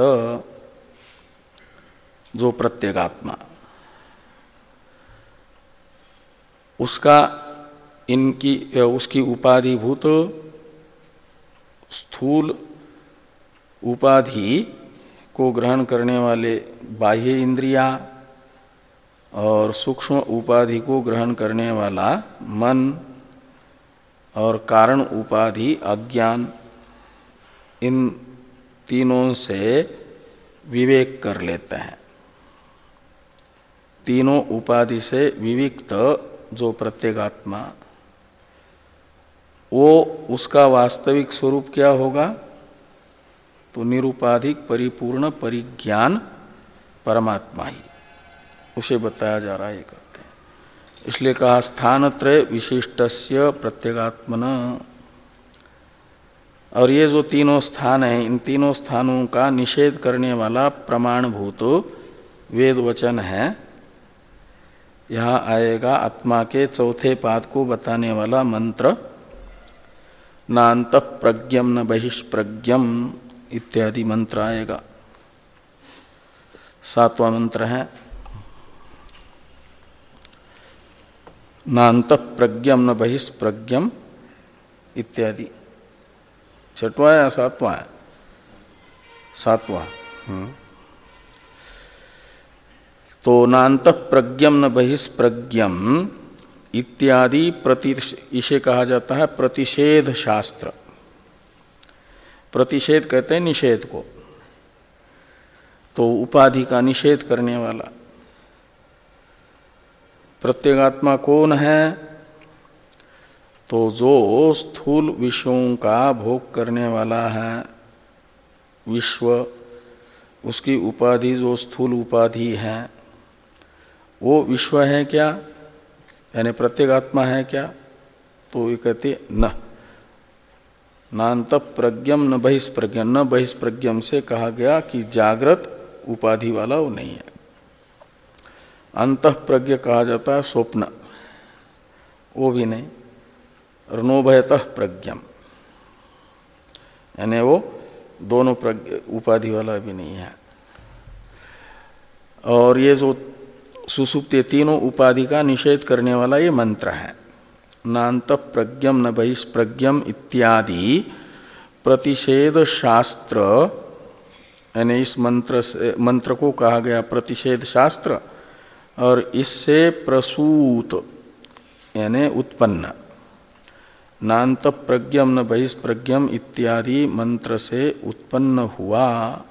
जो प्रत्यगात्मा, उसका इनकी उसकी उपाधिभूत स्थूल उपाधि को ग्रहण करने वाले बाह्य इंद्रिया और सूक्ष्म उपाधि को ग्रहण करने वाला मन और कारण उपाधि अज्ञान, इन तीनों से विवेक कर लेते हैं। तीनों उपाधि से विविक्त जो प्रत्यगात्मा, वो उसका वास्तविक स्वरूप क्या होगा? तो निरुपाधिक परिपूर्ण परिज्ञान परमात्मा ही, उसे बताया जा रहा है, कहते हैं। इसलिए कहा स्थानत्रय विशिष्टस्य प्रत्यगात्मना। और ये जो तीनों स्थान हैं, इन तीनों स्थानों का निषेध करने वाला प्रमाणभूत वेद वचन है। यहाँ आएगा आत्मा के चौथे पाद को बताने वाला मंत्र, नान्त प्रज्ञम न बहिष्प्रज्ञम इत्यादि मंत्र आएगा। सातवां मंत्र है नान्त प्रज्ञम न बहिष्प्रज्ञम इत्यादि। छठवां या सातवां है? सातवां। तो नान्तः प्रज्ञम न बहिष्प्रज्ञम इत्यादि प्रति इसे कहा जाता है प्रतिषेध शास्त्र। प्रतिषेध कहते हैं निषेध को, तो उपाधि का निषेध करने वाला। प्रत्यगात्मा कौन है? तो जो स्थूल विषयों का भोग करने वाला है विश्व, उसकी उपाधि जो स्थूल उपाधि है वो विश्व है क्या, यानी प्रत्यगात्मा है क्या? तो ये कहते न नान्तः प्रज्ञम न बहिष्प्रज्ञम। न बहिष्प्रज्ञम से कहा गया कि जागृत उपाधि वाला वो नहीं है। अंतः प्रज्ञ कहा जाता है स्वप्न, वो भी नहीं। और नोभयतः प्रज्ञम, यानी वो दोनों प्रज्ञ उपाधि वाला भी नहीं है। और ये जो सुसुप्ति तीनों उपाधि का निषेध करने वाला ये मंत्र है। नान्तः प्रज्ञम न बहिष्प्रज्ञम इत्यादि प्रतिषेध शास्त्र, यानी इस मंत्र से मंत्र को कहा गया प्रतिषेध शास्त्र। और इससे प्रसूत यानी उत्पन्न, नान्तः प्रज्ञम न बहिष्प्रज्ञम इत्यादि मंत्र से उत्पन्न हुआ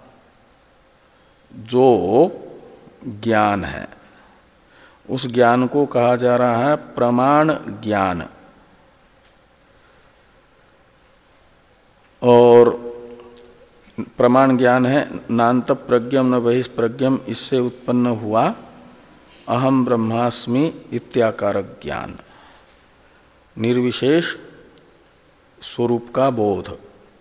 जो ज्ञान है, उस ज्ञान को कहा जा रहा है प्रमाण ज्ञान। और प्रमाण ज्ञान है नान्तः प्रज्ञम न बहिष्प्रज्ञम, इससे उत्पन्न हुआ अहम ब्रह्मास्मि इत्याकारक ज्ञान, निर्विशेष स्वरूप का बोध।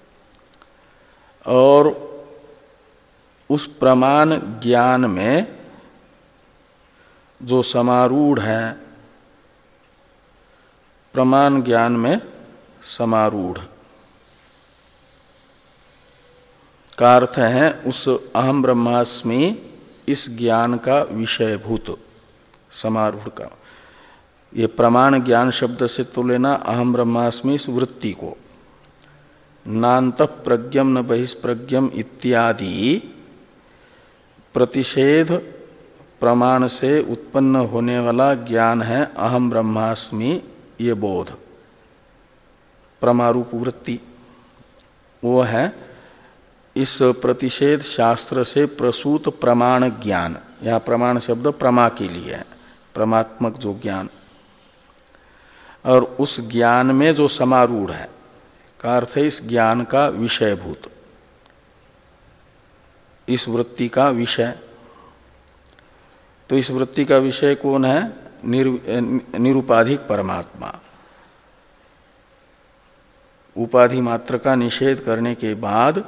और उस प्रमाण ज्ञान में जो समारूढ़ है, प्रमाण ज्ञान में समारूढ़ का अर्थ है उस अहम ब्रह्मास्मि इस ज्ञान का विषयभूत समारूढ़ का। ये प्रमाण ज्ञान शब्द से तो लेना अहम ब्रह्मास्मि इस वृत्ति को। नान्तः प्रज्ञम न बहिष्प्रज्ञम इत्यादि प्रतिषेध प्रमाण से उत्पन्न होने वाला ज्ञान है अहम ब्रह्मास्मि ये बोध, प्रमारूप वृत्ति। वो है इस प्रतिषेध शास्त्र से प्रसूत प्रमाण ज्ञान। यहाँ प्रमाण शब्द प्रमा के लिए है, परमात्मक जो ज्ञान। और उस ज्ञान में जो समारूढ़ है का अर्थ है इस ज्ञान का विषयभूत, इस वृत्ति का विषय। तो इस वृत्ति का विषय कौन है? निर, निरुपाधिक परमात्मा। उपाधि मात्र का निषेध करने के बाद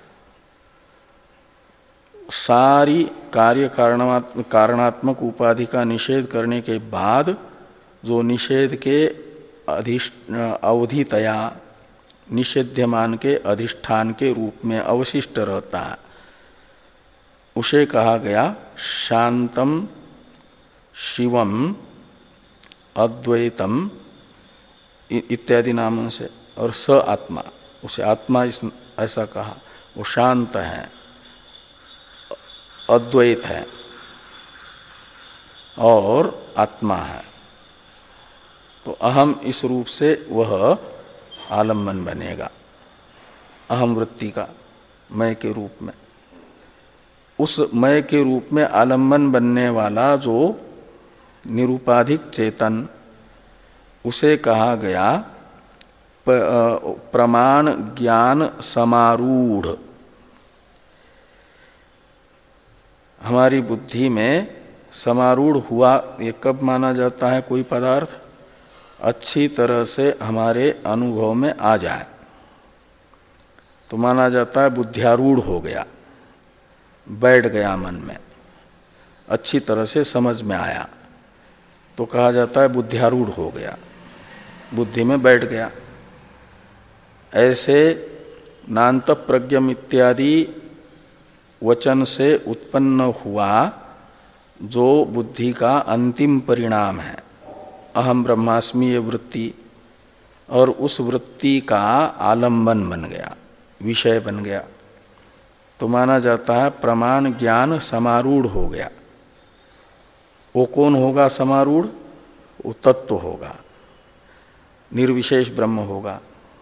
सारी कार्य कारणात्मक उपाधि का निषेध करने के बाद जो निषेध के अवधितया निषेध्यमान के अधिष्ठान के रूप में अवशिष्ट रहता है, उसे कहा गया शांतम शिवम अद्वैतम इत्यादि नामों से। और स आत्मा, उसे आत्मा इस ऐसा कहा, वो शांत है, अद्वैत है और आत्मा है। तो अहम इस रूप से वह आलम्बन बनेगा, अहम वृत्ति का मैं के रूप में। उस मैं के रूप में आलम्बन बनने वाला जो निरुपाधिक चेतन, उसे कहा गया प्रमाण ज्ञान समारूढ़। हमारी बुद्धि में समारूढ़ हुआ ये कब माना जाता है? कोई पदार्थ अच्छी तरह से हमारे अनुभव में आ जाए तो माना जाता है बुद्ध्यारूढ़ हो गया, बैठ गया मन में, अच्छी तरह से समझ में आया तो कहा जाता है बुद्ध्यारूढ़ हो गया, बुद्धि में बैठ गया। ऐसे नान्तः प्रज्ञम इत्यादि वचन से उत्पन्न हुआ जो बुद्धि का अंतिम परिणाम है अहम ब्रह्मास्मि ये वृत्ति, और उस वृत्ति का आलम्बन बन गया, विषय बन गया, तो माना जाता है प्रमाण ज्ञान समारूढ़ हो गया। वो कौन होगा समारूढ़? वो तत्व होगा, निर्विशेष ब्रह्म होगा।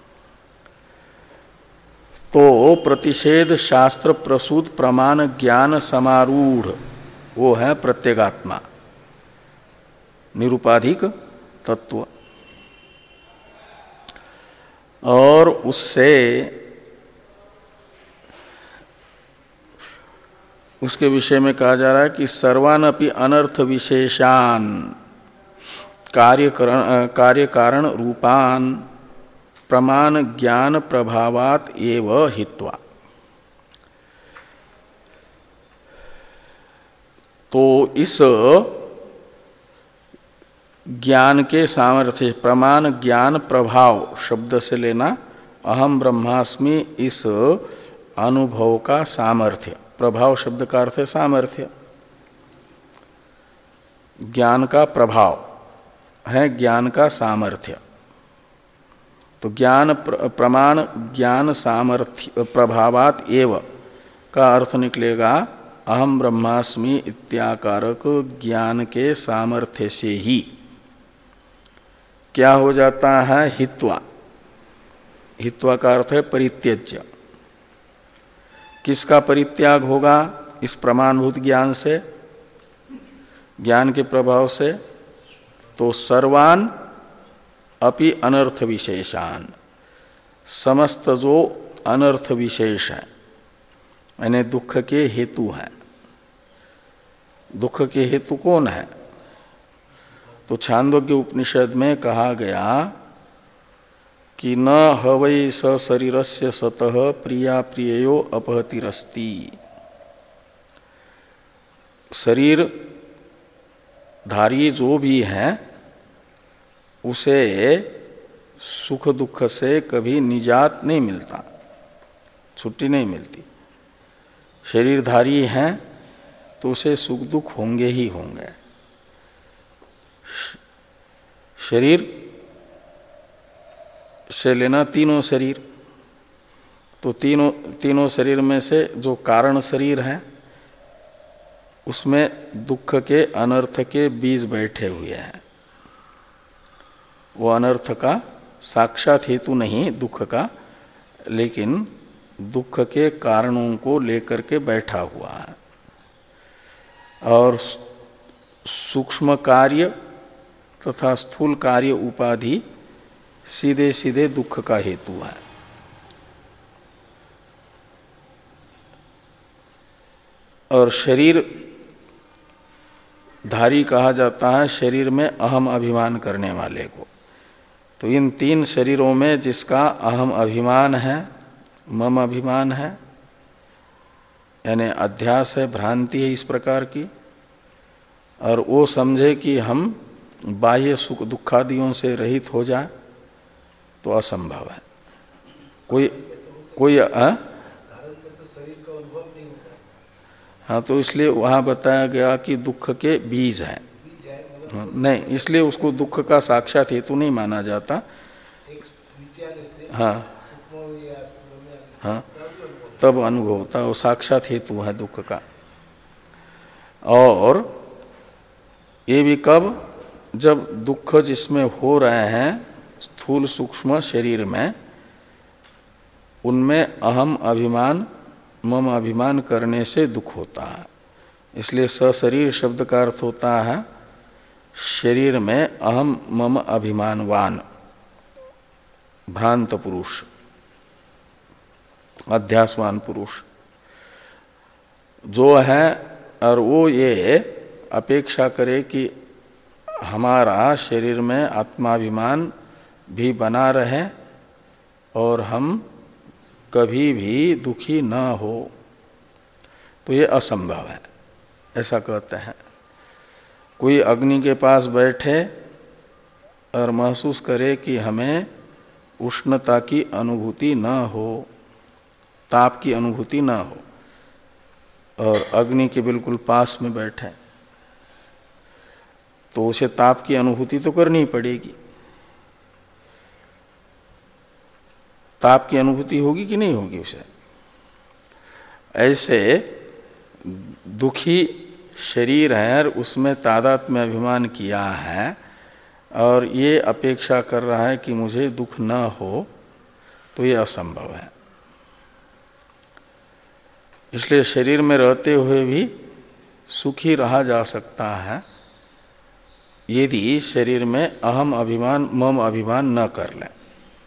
तो प्रतिषेध शास्त्र प्रसूत प्रमाण ज्ञान समारूढ़ वो है प्रत्यगात्मा, निरुपाधिक तत्व। और उससे उसके विषय में कहा जा रहा है कि सर्वानपि अनर्थ विशेषान कार्य कार्य कारण रूपान प्रमाण ज्ञान प्रभावात एव हित्वा। तो इस ज्ञान के सामर्थ्य, प्रमाण ज्ञान प्रभाव शब्द से लेना अहम ब्रह्मास्मि, इस अनुभव का सामर्थ्य, प्रभाव शब्द का अर्थ है सामर्थ्य, ज्ञान का प्रभाव है ज्ञान का सामर्थ्य। तो ज्ञान प्र, प्रमाण ज्ञान सामर्थ्य प्रभावात एव का अर्थ निकलेगा अहम ब्रह्मास्मि इत्याकारक ज्ञान के सामर्थ्य से ही क्या हो जाता है? हित्वा। हित्वा का अर्थ है परित्यज्य। किसका परित्याग होगा? इस प्रमाणभूत ज्ञान से, ज्ञान के प्रभाव से। तो सर्वान अपि अनर्थ विशेषान, समस्त जो अनर्थ विशेष है यानी दुख के हेतु हैं। दुख के हेतु कौन है? तो छांदोग्य उपनिषद में कहा गया कि न हवै स शरीरस्य सतः प्रिया प्रियो अपहतिरस्ति। शरीर धारी जो भी हैं उसे सुख दुख से कभी निजात नहीं मिलता, छुट्टी नहीं मिलती। शरीरधारी हैं तो उसे सुख दुख होंगे ही होंगे। शरीर से लेना तीनों शरीर, तो तीनों तीनों शरीर में से जो कारण शरीर है उसमें दुख के अनर्थ के बीज बैठे हुए हैं। वो अनर्थ का साक्षात हेतु नहीं दुख का, लेकिन दुख के कारणों को लेकर के बैठा हुआ है। और सूक्ष्म कार्य तथा स्थूल कार्य उपाधि सीधे सीधे दुख का हेतु है। और शरीर धारी कहा जाता है शरीर में अहम अभिमान करने वाले को। तो इन तीन शरीरों में जिसका अहम अभिमान है, मम अभिमान है, यानी अध्यास है, भ्रांति है इस प्रकार की, और वो समझे कि हम बाह्य सुख दुखादियों से रहित हो जाए, तो असंभव है। कोई कोई आ? हाँ, तो इसलिए वहाँ बताया गया कि दुख के बीज हैं। नहीं, इसलिए उसको दुख का साक्षात हेतु नहीं माना जाता। हाँ हाँ, तब अनुभव होता है, वो साक्षात हेतु है दुख का। और ये भी कब? जब दुख जिसमें हो रहे हैं स्थूल सूक्ष्म शरीर में, उनमें अहम अभिमान मम अभिमान करने से दुख होता है। इसलिए सशरीर शब्द का अर्थ होता है शरीर में अहम मम अभिमानवान भ्रांत पुरुष, अध्यासवान पुरुष जो है, और वो ये अपेक्षा करे कि हमारा शरीर में आत्माभिमान भी बना रहे और हम कभी भी दुखी न हो, तो ये असंभव है, ऐसा कहते हैं। कोई अग्नि के पास बैठे और महसूस करे कि हमें उष्णता की अनुभूति न हो, ताप की अनुभूति न हो, और अग्नि के बिल्कुल पास में बैठे, तो उसे ताप की अनुभूति तो करनी पड़ेगी। ताप की अनुभूति होगी कि नहीं होगी उसे? ऐसे दुखी शरीर है और उसमें तादात्म्य अभिमान किया है और ये अपेक्षा कर रहा है कि मुझे दुख न हो, तो ये असंभव है। इसलिए शरीर में रहते हुए भी सुखी रहा जा सकता है यदि शरीर में अहम अभिमान मम अभिमान न कर लें।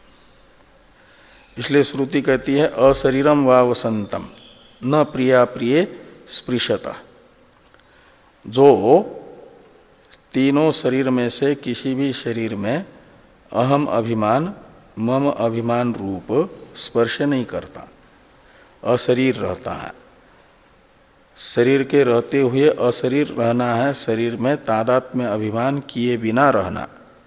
इसलिए श्रुति कहती है अशरीरम वा वसंतम न प्रिया प्रिय स्पृशतः। जो तीनों शरीर में से किसी भी शरीर में अहम अभिमान मम अभिमान रूप स्पर्श नहीं करता, अशरीर रहता है। शरीर के रहते हुए अशरीर रहना है, शरीर में तादात्म्य अभिमान किए बिना रहना।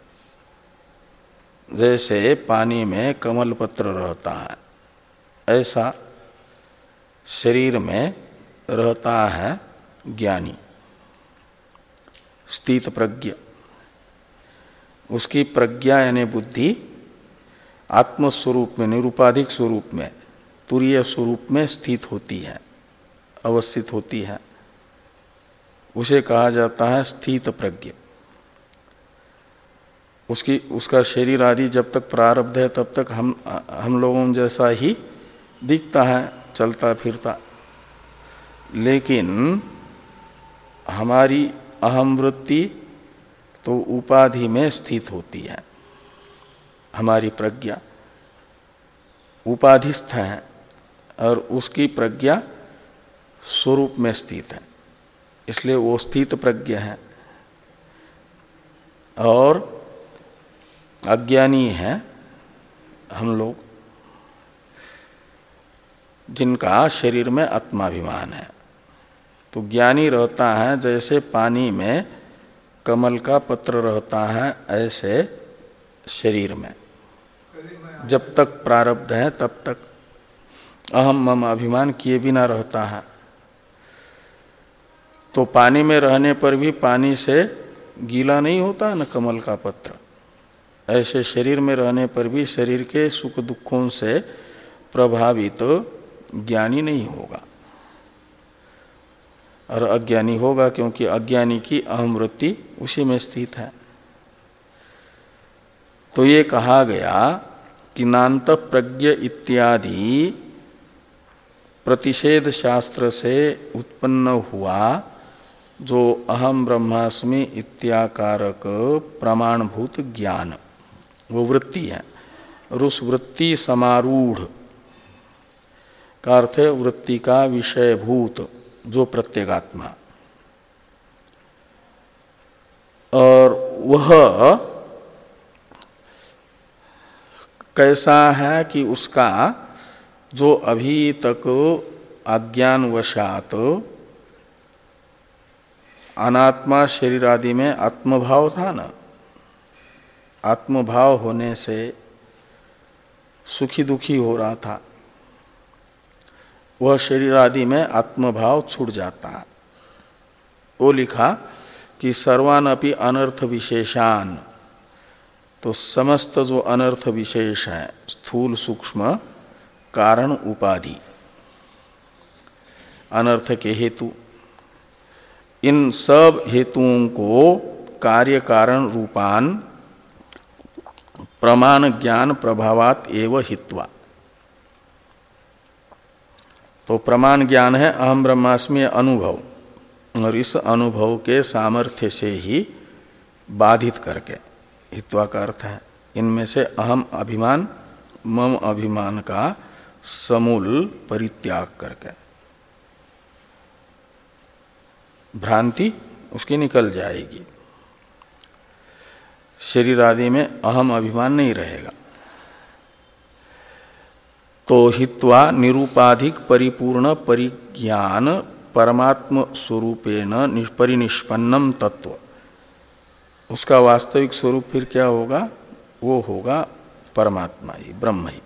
जैसे पानी में कमल पत्र रहता है, ऐसा शरीर में रहता है ज्ञानी स्थित प्रज्ञ। उसकी प्रज्ञा यानी बुद्धि आत्मस्वरूप में, निरूपाधिक स्वरूप में, तुरीय स्वरूप में स्थित होती है, अवस्थित होती है। उसे कहा जाता है स्थित प्रज्ञ। उसकी उसका शरीर आदि जब तक प्रारब्ध है तब तक हम हम लोगों जैसा ही दिखता है, चलता फिरता, लेकिन हमारी अहम वृत्ति तो उपाधि में स्थित होती है। हमारी प्रज्ञा उपाधिस्थ है और उसकी प्रज्ञा स्वरूप में स्थित है, इसलिए वो स्थित प्रज्ञ है। और अज्ञानी है हम लोग, जिनका शरीर में आत्माभिमान है। तो ज्ञानी रहता है जैसे पानी में कमल का पत्र रहता है, ऐसे शरीर में जब तक प्रारब्ध है तब तक अहम मम अभिमान किए बिना रहता है। तो पानी में रहने पर भी पानी से गीला नहीं होता न कमल का पत्र, ऐसे शरीर में रहने पर भी शरीर के सुख दुखों से प्रभावित तो ज्ञानी नहीं होगा और अज्ञानी होगा, क्योंकि अज्ञानी की अहम वृत्ति उसी में स्थित है। तो ये कहा गया कि नान्त प्रज्ञ इत्यादि प्रतिषेध शास्त्र से उत्पन्न हुआ जो अहम ब्रह्मास्मि इत्याकारक प्रमाणभूत ज्ञान, वो वृत्ति है। और उस वृत्ति समारूढ़ का अर्थ है वृत्ति का विषयभूत जो प्रत्यगात्मा, और वह कैसा है कि उसका जो अभी तक अज्ञानवशात अनात्मा शरीर आदि में आत्मभाव था ना, आत्मभाव होने से सुखी दुखी हो रहा था, वह शरीर आदि में आत्मभाव छूट जाता है। वो लिखा कि सर्वान अपि अनर्थ विशेषान, तो समस्त जो अनर्थ विशेष है स्थूल सूक्ष्म कारण उपाधि अनर्थ के हेतु, इन सब हेतुओं को कार्य कारण रूपान प्रमाण ज्ञान प्रभावात एव हित्वा। तो प्रमाण ज्ञान है अहम ब्रह्मास्मि अनुभव, और इस अनुभव के सामर्थ्य से ही बाधित करके, हित्वा का अर्थ है इनमें से अहम अभिमान मम अभिमान का समूल परित्याग करके भ्रांति उसकी निकल जाएगी। शरीर आदि में अहम अभिमान नहीं रहेगा। तो हित्वा निरूपाधिक परिपूर्ण परिज्ञान परमात्म स्वरूपेण परिनिष्पन्नम तत्व, उसका वास्तविक स्वरूप फिर क्या होगा? वो होगा परमात्मा ही, ब्रह्म ही।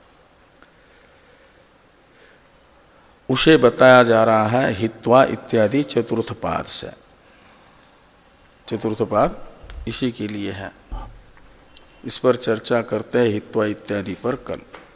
उसे बताया जा रहा है हित्वा इत्यादि चतुर्थ पाद से। चतुर्थ पाद इसी के लिए है। इस पर चर्चा करते हैं हित्वा इत्यादि पर कल।